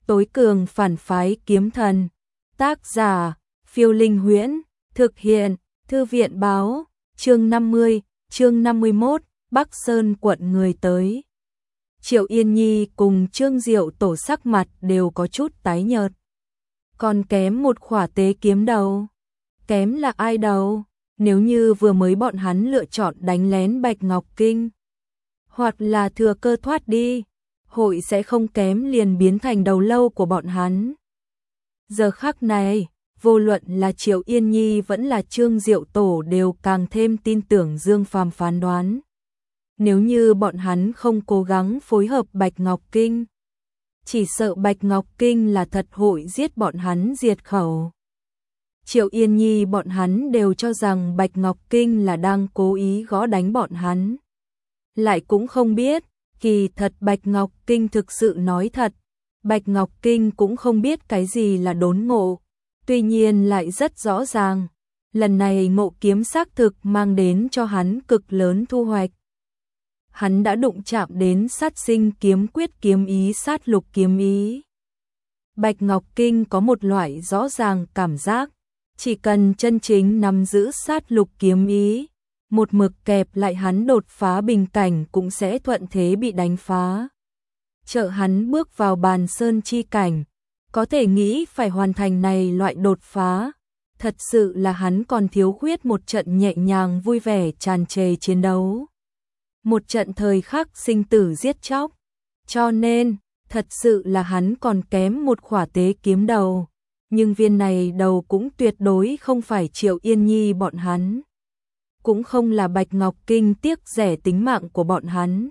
Tối cường phản phái kiếm thần. Tác giả, Phiêu Linh Huyễn. Thực hiện, Thư viện báo. Chương 50, chương 51, Bắc Sơn quận người tới. Triệu Yên Nhi cùng Trương Diệu Tổ sắc mặt đều có chút tái nhợt. Còn kém một khỏa tế kiếm đầu. Kém là ai đầu? Nếu như vừa mới bọn hắn lựa chọn đánh lén Bạch Ngọc Kinh, hoặc là thừa cơ thoát đi, hội sẽ không kém liền biến thành đầu lâu của bọn hắn. Giờ khắc này, vô luận là Triệu Yên Nhi vẫn là Trương Diệu Tổ đều càng thêm tin tưởng Dương Phàm phán đoán. Nếu như bọn hắn không cố gắng phối hợp Bạch Ngọc Kinh, chỉ sợ Bạch Ngọc Kinh là thật hội giết bọn hắn diệt khẩu. Triệu Yên Nhi bọn hắn đều cho rằng Bạch Ngọc Kinh là đang cố ý gõ đánh bọn hắn. Lại cũng không biết, kỳ thật Bạch Ngọc Kinh thực sự nói thật. Bạch Ngọc Kinh cũng không biết cái gì là đốn ngộ. Tuy nhiên lại rất rõ ràng, lần này ngộ kiếm xác thực mang đến cho hắn cực lớn thu hoạch. Hắn đã đụng chạm đến sát sinh kiếm quyết kiếm ý sát lục kiếm ý. Bạch Ngọc Kinh có một loại rõ ràng cảm giác, chỉ cần chân chính nắm giữ sát lục kiếm ý, một mực kẹp lại hắn đột phá bình cảnh cũng sẽ thuận thế bị đánh phá. Trợ hắn bước vào bàn sơn chi cảnh, có thể nghĩ phải hoàn thành này loại đột phá, thật sự là hắn còn thiếu khuyết một trận nhẹ nhàng vui vẻ tràn trề chiến đấu. Một trận thời khắc sinh tử giết chóc, cho nên, thật sự là hắn còn kém một khỏa tế kiếm đầu, nhưng viên này đầu cũng tuyệt đối không phải Triệu Yên Nhi bọn hắn. Cũng không là Bạch Ngọc Kinh tiếc rẻ tính mạng của bọn hắn,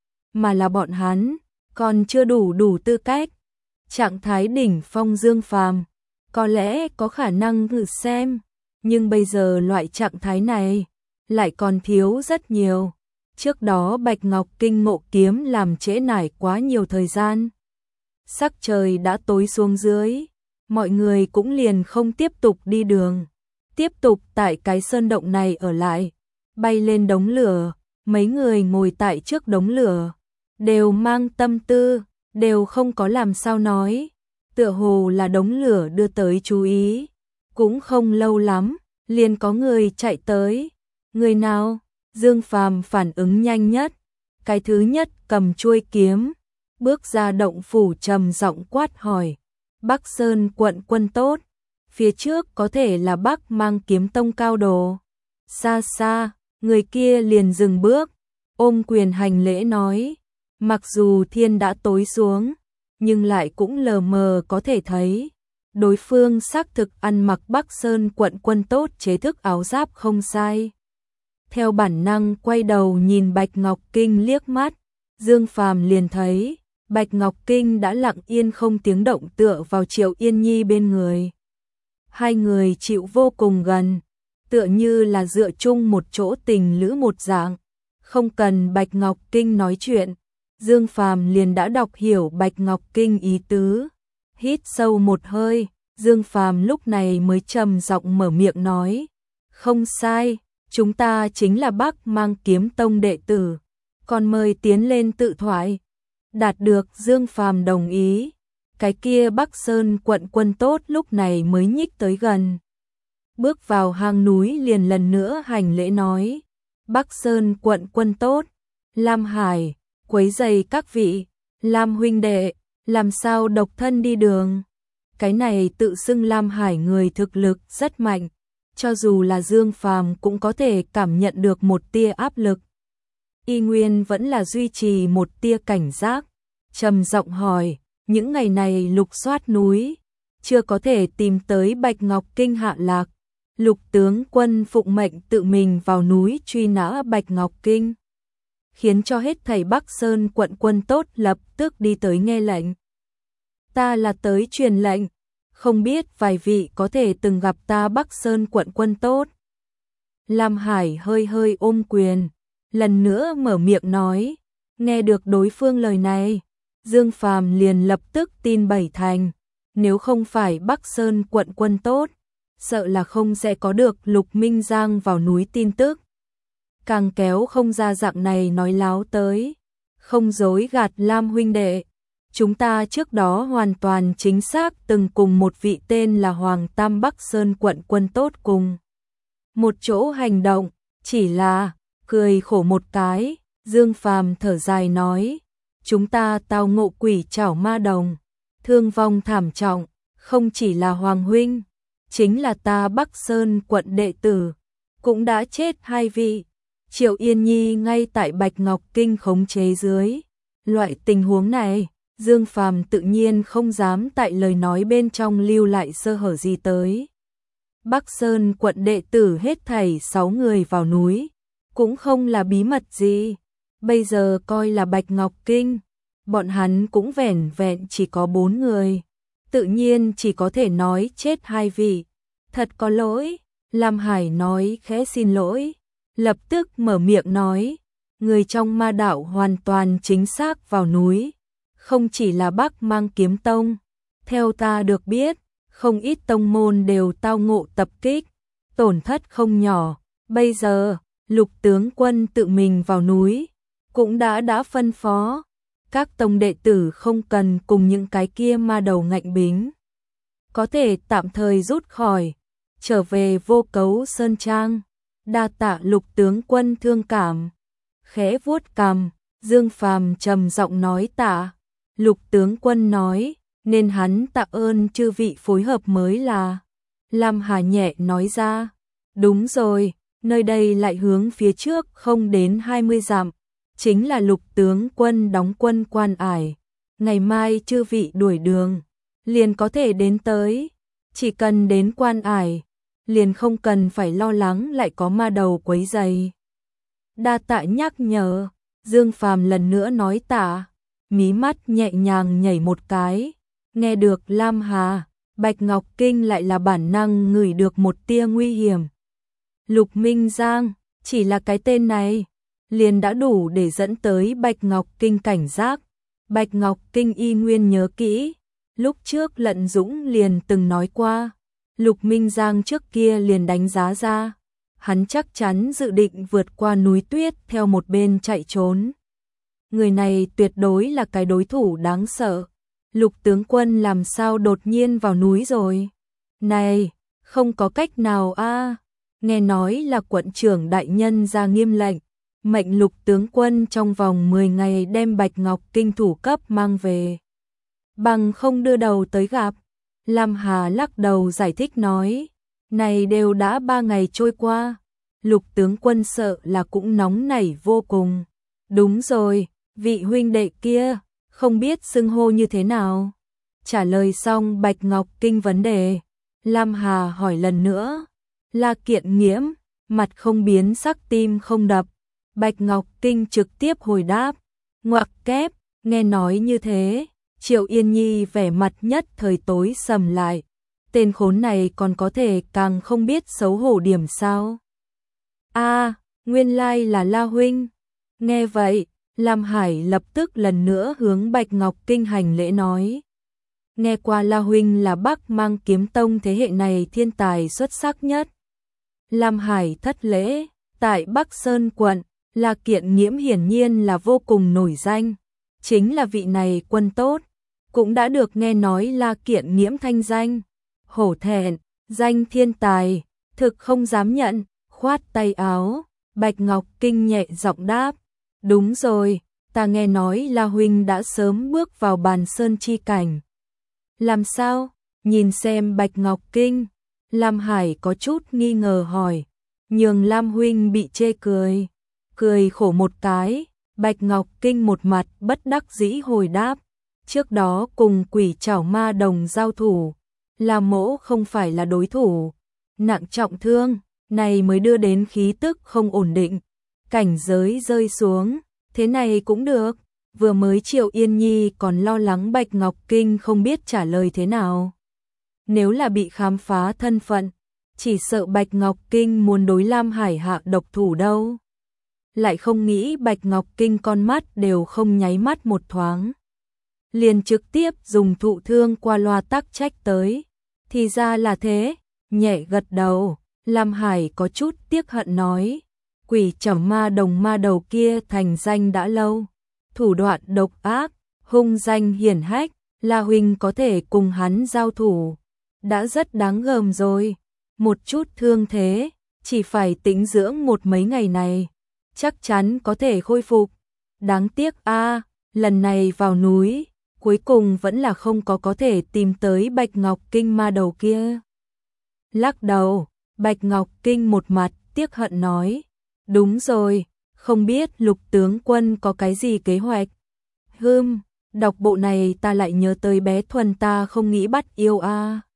mà là bọn hắn còn chưa đủ tư cách. Trạng thái đỉnh phong Dương Phàm có lẽ có khả năng thử xem, nhưng bây giờ loại trạng thái này lại còn thiếu rất nhiều. Trước đó Bạch Ngọc Kinh ngộ kiếm làm trễ nải quá nhiều thời gian. Sắc trời đã tối xuống dưới, mọi người cũng liền không tiếp tục đi đường, tiếp tục tại cái sơn động này ở lại. Bay lên đống lửa, mấy người ngồi tại trước đống lửa, đều mang tâm tư, đều không có làm sao nói, tựa hồ là đống lửa đưa tới chú ý. Cũng không lâu lắm, liền có người chạy tới. Người nào? Dương Phàm phản ứng nhanh nhất, cái thứ nhất cầm chuôi kiếm, bước ra động phủ trầm giọng quát hỏi. Bắc Sơn quận quân tốt, phía trước có thể là Bắc Mang Kiếm Tông cao đồ. Xa xa, người kia liền dừng bước, ôm quyền hành lễ nói, mặc dù thiên đã tối xuống, nhưng lại cũng lờ mờ có thể thấy, đối phương xác thực ăn mặc Bắc Sơn quận quân tốt chế thức áo giáp không sai. Theo bản năng quay đầu nhìn Bạch Ngọc Kinh liếc mắt, Dương Phàm liền thấy, Bạch Ngọc Kinh đã lặng yên không tiếng động tựa vào Triệu Yên Nhi bên người. Hai người chịu vô cùng gần, tựa như là dựa chung một chỗ tình lữ một dạng. Không cần Bạch Ngọc Kinh nói chuyện, Dương Phàm liền đã đọc hiểu Bạch Ngọc Kinh ý tứ. Hít sâu một hơi, Dương Phàm lúc này mới trầm giọng mở miệng nói, không sai, chúng ta chính là Bắc Mang Kiếm Tông đệ tử, còn mời tiến lên tự thoại. Đạt được Dương Phàm đồng ý, cái kia Bắc Sơn quận quân tốt lúc này mới nhích tới gần. Bước vào hang núi liền lần nữa hành lễ nói, Bắc Sơn quận quân tốt, Lam Hải, quấy rầy các vị, Lam huynh đệ, làm sao độc thân đi đường. Cái này tự xưng Lam Hải người thực lực rất mạnh, cho dù là Dương Phàm cũng có thể cảm nhận được một tia áp lực. Y nguyên vẫn là duy trì một tia cảnh giác, trầm giọng hỏi, những ngày này lục soát núi, chưa có thể tìm tới Bạch Ngọc Kinh hạ lạc. Lục tướng quân phụng mệnh tự mình vào núi truy nã Bạch Ngọc Kinh, khiến cho hết thảy Bắc Sơn quận quân tốt lập tức đi tới nghe lệnh. Ta là tới truyền lệnh, không biết vài vị có thể từng gặp ta Bắc Sơn quận quân tốt. Lam Hải hơi hơi ôm quyền, lần nữa mở miệng nói, nghe được đối phương lời này, Dương Phàm liền lập tức tin bảy thành, nếu không phải Bắc Sơn quận quân tốt, sợ là không sẽ có được Lục Minh Giang vào núi tin tức. Càng kéo không ra dạng này nói láo tới, không dối gạt Lam huynh đệ, chúng ta trước đó hoàn toàn chính xác từng cùng một vị tên là Hoàng Tam Bắc Sơn quận quân tốt cùng một chỗ hành động, chỉ là, cười khổ một cái, Dương Phàm thở dài nói, chúng ta tao ngộ quỷ trảo ma đồng, thương vong thảm trọng, không chỉ là Hoàng huynh, chính là ta Bắc Sơn quận đệ tử, cũng đã chết 2 vị. Triệu Yên Nhi ngay tại Bạch Ngọc Kinh khống chế dưới. Loại tình huống này, Dương Phàm tự nhiên không dám tại lời nói bên trong lưu lại sơ hở gì tới. Bắc Sơn quận đệ tử hết thảy 6 người vào núi, cũng không là bí mật gì. Bây giờ coi là Bạch Ngọc Kinh, bọn hắn cũng vẻn vẹn chỉ có 4 người. Tự nhiên chỉ có thể nói chết 2 vị. Thật có lỗi, Lam Hải nói khẽ xin lỗi. Lập tức mở miệng nói, người trong ma đạo hoàn toàn chính xác vào núi. Không chỉ là Bắc Mang Kiếm Tông. Theo ta được biết, không ít tông môn đều tao ngộ tập kích, tổn thất không nhỏ. Bây giờ, Lục tướng quân tự mình vào núi, cũng đã phân phó. Các tông đệ tử không cần cùng những cái kia ma đầu ngạnh bính. Có thể tạm thời rút khỏi, trở về Vô Cấu Sơn Trang. Đa tạ Lục tướng quân thương cảm. Khẽ vuốt cằm, Dương Phàm trầm giọng nói tạ. Lục tướng quân nói, nên hắn tạ ơn chư vị phối hợp mới là. Lam Hà nhẹ nói ra, đúng rồi, nơi đây lại hướng phía trước không đến 20 dặm, chính là Lục tướng quân đóng quân Quan Ải. Ngày mai chư vị đuổi đường, liền có thể đến tới, chỉ cần đến Quan Ải, liền không cần phải lo lắng lại có ma đầu quấy rầy. Đa tạ nhắc nhở, Dương Phàm lần nữa nói tạ, mí mắt nhẹ nhàng nhảy một cái, nghe được Lam Hà, Bạch Ngọc Kinh lại là bản năng ngửi được một tia nguy hiểm. Lục Minh Giang, chỉ là cái tên này, liền đã đủ để dẫn tới Bạch Ngọc Kinh cảnh giác. Bạch Ngọc Kinh y nguyên nhớ kỹ, lúc trước Lận Dũng liền từng nói qua, Lục Minh Giang trước kia liền đánh giá ra, hắn chắc chắn dự định vượt qua núi tuyết theo một bên chạy trốn. Người này tuyệt đối là cái đối thủ đáng sợ. Lục tướng quân làm sao đột nhiên vào núi rồi? Này, không có cách nào a. Nghe nói là quận trưởng đại nhân ra nghiêm lệnh, mệnh Lục tướng quân trong vòng 10 ngày đem Bạch Ngọc Kinh thủ cấp mang về. Bằng không đưa đầu tới gặp. Lam Hà lắc đầu giải thích nói, này đều đã 3 ngày trôi qua, Lục tướng quân sợ là cũng nóng nảy vô cùng. Đúng rồi, vị huynh đệ kia, không biết xưng hô như thế nào. Trả lời xong Bạch Ngọc Kinh vấn đề, Lam Hà hỏi lần nữa. La Kiện Nghiễm, mặt không biến sắc tim không đập. Bạch Ngọc Kinh trực tiếp hồi đáp, ngoặc kép, nghe nói như thế, Triệu Yên Nhi vẻ mặt nhất thời tối sầm lại. Tên khốn này còn có thể càng không biết xấu hổ điểm sao. Nguyên lai là La huynh. Nghe vậy, Lam Hải lập tức lần nữa hướng Bạch Ngọc Kinh hành lễ nói. Nghe qua La huynh là Bắc Mang Kiếm Tông thế hệ này thiên tài xuất sắc nhất. Lam Hải thất lễ, tại Bắc Sơn quận, La Kiện Nghiễm hiển nhiên là vô cùng nổi danh. Chính là vị này quân tốt, cũng đã được nghe nói La Kiện Nghiễm thanh danh. Hổ thẹn, danh thiên tài, thực không dám nhận, khoát tay áo. Bạch Ngọc Kinh nhẹ giọng đáp, đúng rồi, ta nghe nói La huynh đã sớm bước vào bàn sơn chi cảnh. Làm sao? Nhìn xem Bạch Ngọc Kinh, Lam Hải có chút nghi ngờ hỏi, nhường Lam huynh bị chê cười. Cười khổ một cái, Bạch Ngọc Kinh một mặt bất đắc dĩ hồi đáp, trước đó cùng quỷ trảo ma đồng giao thủ, La mỗ không phải là đối thủ, nặng trọng thương, này mới đưa đến khí tức không ổn định, cảnh giới rơi xuống, thế này cũng được. Vừa mới Triệu Yên Nhi còn lo lắng Bạch Ngọc Kinh không biết trả lời thế nào. Nếu là bị khám phá thân phận, chỉ sợ Bạch Ngọc Kinh muốn đối Lam Hải hạ độc thủ đâu. Lại không nghĩ Bạch Ngọc Kinh con mắt đều không nháy mắt một thoáng. Liền trực tiếp dùng thụ thương qua loa tắc trách tới. Thì ra là thế, nhẹ gật đầu, Lam Hải có chút tiếc hận nói. Quỷ trảo ma đồng ma đầu kia thành danh đã lâu. Thủ đoạn độc ác, hung danh hiển hách, La huynh có thể cùng hắn giao thủ, đã rất đáng gờm rồi. Một chút thương thế, chỉ phải tĩnh dưỡng một mấy ngày này, chắc chắn có thể khôi phục. Đáng tiếc a, lần này vào núi, cuối cùng vẫn là không có thể tìm tới Bạch Ngọc Kinh ma đầu kia. Lắc đầu, Bạch Ngọc Kinh một mặt tiếc hận nói, đúng rồi, không biết Lục tướng quân có cái gì kế hoạch. Đọc bộ này ta lại nhớ tới bé Thuần ta không nghĩ bắt yêu a.